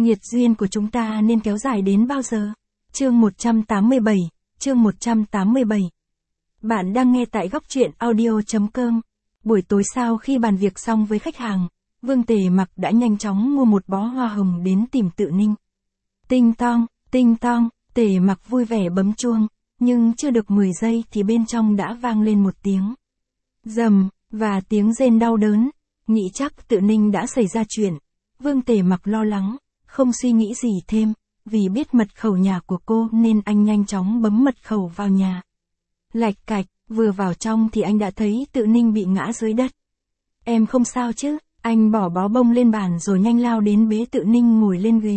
nghiệt duyên của chúng ta nên kéo dài đến bao giờ? Chương 187, chương 187. Bạn đang nghe tại góc truyện audio.com. Buổi tối sau khi bàn việc xong với khách hàng, Vương Tề Mặc đã nhanh chóng mua một bó hoa hồng đến tìm Tự Ninh. Tinh tong, Tề Mặc vui vẻ bấm chuông, nhưng chưa được 10 giây thì bên trong đã vang lên một tiếng rầm, và tiếng rên đau đớn, nghĩ chắc Tự Ninh đã xảy ra chuyện. Vương Tề Mặc lo lắng, không suy nghĩ gì thêm, vì biết mật khẩu nhà của cô nên anh nhanh chóng bấm mật khẩu vào nhà. Lạch cạch, vừa vào trong thì anh đã thấy Tự Ninh bị ngã dưới đất. Em không sao chứ? Anh bỏ bó bông lên bàn rồi nhanh lao đến bế Tự Ninh ngồi lên ghế.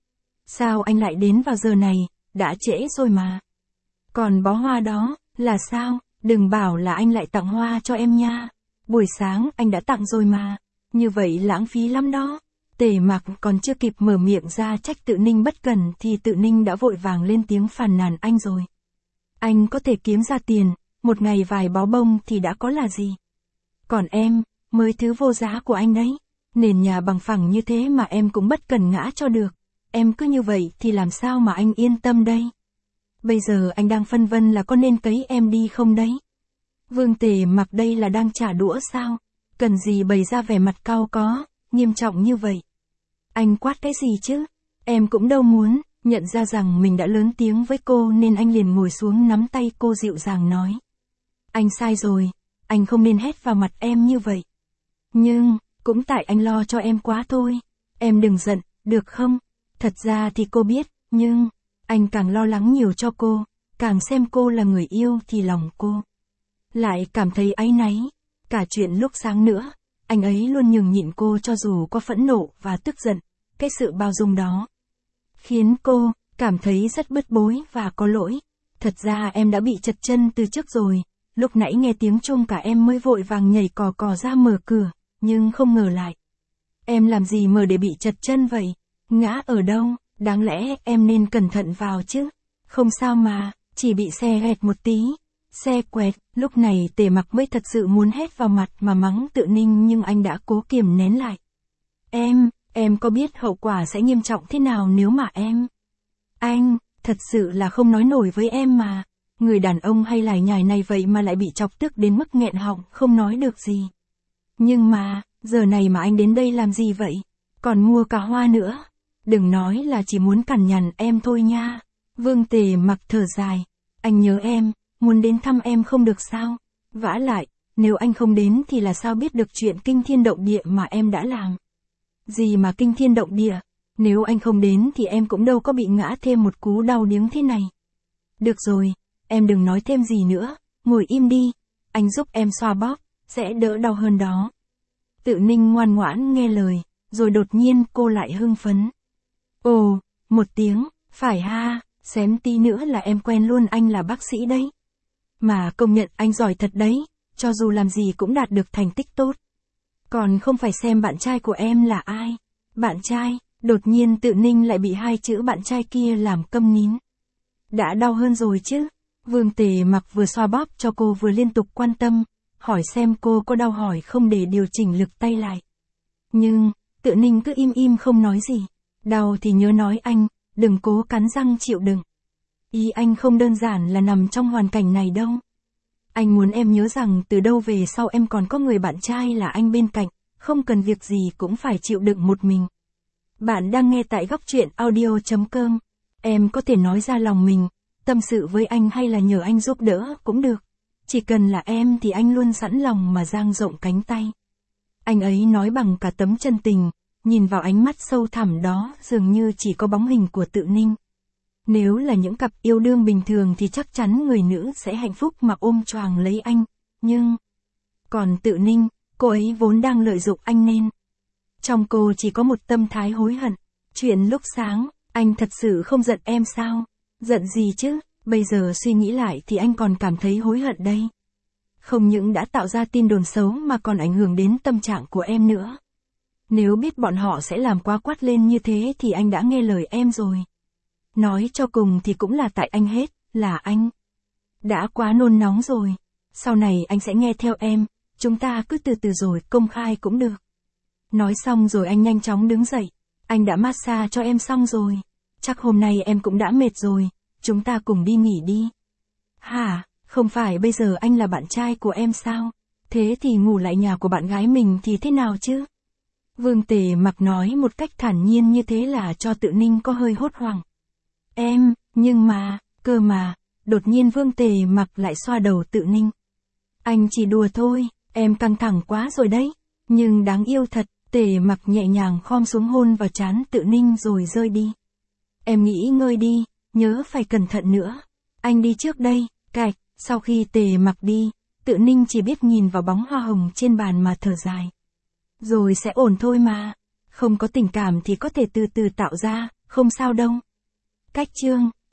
Sao anh lại đến vào giờ này, đã trễ rồi mà. Còn bó hoa đó, là sao? Đừng bảo là anh lại tặng hoa cho em nha. Buổi sáng anh đã tặng rồi mà. Như vậy lãng phí lắm đó. Tề Mặc còn chưa kịp mở miệng ra trách Tự Ninh bất cẩn thì Tự Ninh đã vội vàng lên tiếng phàn nàn anh rồi. Anh có thể kiếm ra tiền, một ngày vài bó bông thì đã có là gì. Còn em, mới thứ vô giá của anh đấy. Nền nhà bằng phẳng như thế mà em cũng bất cần ngã cho được. Em cứ như vậy thì làm sao mà anh yên tâm đây? Bây giờ anh đang phân vân là có nên cấy em đi không đấy? Vương Tề Mặc đây là đang trả đũa sao? Cần gì bày ra vẻ mặt cau có, nghiêm trọng như vậy? Anh quát cái gì chứ? Em cũng đâu muốn. Nhận ra rằng mình đã lớn tiếng với cô nên anh liền ngồi xuống nắm tay cô dịu dàng nói. Anh sai rồi, anh không nên hét vào mặt em như vậy. Nhưng, cũng tại anh lo cho em quá thôi. Em đừng giận, được không? Thật ra thì cô biết, nhưng, anh càng lo lắng nhiều cho cô, càng xem cô là người yêu thì lòng cô lại cảm thấy áy náy. Cả chuyện lúc sáng nữa, anh ấy luôn nhường nhịn cô cho dù có phẫn nộ và tức giận. Cái sự bao dung đó khiến cô cảm thấy rất bứt bối và có lỗi. Thật ra em đã bị trật chân từ trước rồi. Lúc nãy nghe tiếng chuông cả em mới vội vàng nhảy cò ra mở cửa, nhưng không ngờ lại. Em làm gì mà để bị trật chân vậy? Ngã ở đâu? Đáng lẽ em nên cẩn thận vào chứ. Không sao mà, chỉ bị xe hẹt một tí. Xe quẹt, lúc này Tề Mặc mới thật sự muốn hét vào mặt mà mắng Tự Ninh nhưng anh đã cố kiềm nén lại. Em có biết hậu quả sẽ nghiêm trọng thế nào nếu mà em... Anh, thật sự là không nói nổi với em mà. Người đàn ông hay lải nhải này vậy mà lại bị chọc tức đến mức nghẹn họng, không nói được gì. Nhưng mà, giờ này mà anh đến đây làm gì vậy? Còn mua cả hoa nữa. Đừng nói là chỉ muốn cằn nhằn em thôi nha. Vương Tề Mặc thở dài. Anh nhớ em, muốn đến thăm em không được sao? Vả lại, nếu anh không đến thì là sao biết được chuyện kinh thiên động địa mà em đã làm? Gì mà kinh thiên động địa? Nếu anh không đến thì em cũng đâu có bị ngã thêm một cú đau điếng thế này. Được rồi, em đừng nói thêm gì nữa, ngồi im đi, anh giúp em xoa bóp, sẽ đỡ đau hơn đó. Tự Ninh ngoan ngoãn nghe lời, rồi đột nhiên cô lại hưng phấn. Ồ, một tiếng, phải ha, xém tí nữa là em quen luôn anh là bác sĩ đấy. Mà công nhận anh giỏi thật đấy, cho dù làm gì cũng đạt được thành tích tốt. Còn không phải xem bạn trai của em là ai. Bạn trai, đột nhiên Tự Ninh lại bị hai chữ bạn trai kia làm câm nín. Đã đau hơn rồi chứ? Vương Tề Mặc vừa xoa bóp cho cô vừa liên tục quan tâm, hỏi xem cô có đau hỏi không để điều chỉnh lực tay lại. Nhưng, Tự Ninh cứ im không nói gì. Đau thì nhớ nói anh, đừng cố cắn răng chịu đựng. Ý anh không đơn giản là nằm trong hoàn cảnh này đâu. Anh muốn em nhớ rằng từ đâu về sau em còn có người bạn trai là anh bên cạnh, không cần việc gì cũng phải chịu đựng một mình. Bạn đang nghe tại góc truyện audio.com. Em có thể nói ra lòng mình, tâm sự với anh hay là nhờ anh giúp đỡ cũng được. Chỉ cần là em thì anh luôn sẵn lòng mà dang rộng cánh tay. Anh ấy nói bằng cả tấm chân tình, nhìn vào ánh mắt sâu thẳm đó dường như chỉ có bóng hình của Tự Ninh. Nếu là những cặp yêu đương bình thường thì chắc chắn người nữ sẽ hạnh phúc mà ôm choàng lấy anh, nhưng... Còn Tự Ninh, cô ấy vốn đang lợi dụng anh nên... Trong cô chỉ có một tâm thái hối hận. Chuyện lúc sáng, anh thật sự không giận em sao? Giận gì chứ, bây giờ suy nghĩ lại thì anh còn cảm thấy hối hận đây. Không những đã tạo ra tin đồn xấu mà còn ảnh hưởng đến tâm trạng của em nữa. Nếu biết bọn họ sẽ làm quá quát lên như thế thì anh đã nghe lời em rồi. Nói cho cùng thì cũng là tại anh hết, là anh. Đã quá nôn nóng rồi. Sau này anh sẽ nghe theo em, chúng ta cứ từ từ rồi công khai cũng được. Nói xong rồi anh nhanh chóng đứng dậy. Anh đã massage cho em xong rồi. Chắc hôm nay em cũng đã mệt rồi, chúng ta cùng đi nghỉ đi. Hả, không phải bây giờ anh là bạn trai của em sao? Thế thì ngủ lại nhà của bạn gái mình thì thế nào chứ? Vương Tề Mặc nói một cách thản nhiên như thế là cho Tự Ninh có hơi hốt hoảng. Em, nhưng mà, cơ mà, đột nhiên Vương Tề Mặc lại xoa đầu Tự Ninh. Anh chỉ đùa thôi, em căng thẳng quá rồi đấy. Nhưng đáng yêu thật, Tề Mặc nhẹ nhàng khom xuống hôn vào trán Tự Ninh rồi rơi đi. Em nghỉ ngơi đi, nhớ phải cẩn thận nữa. Anh đi trước đây, cạch, sau khi Tề Mặc đi, Tự Ninh chỉ biết nhìn vào bóng hoa hồng trên bàn mà thở dài. Rồi sẽ ổn thôi mà, không có tình cảm thì có thể từ từ tạo ra, không sao đâu. Cách chương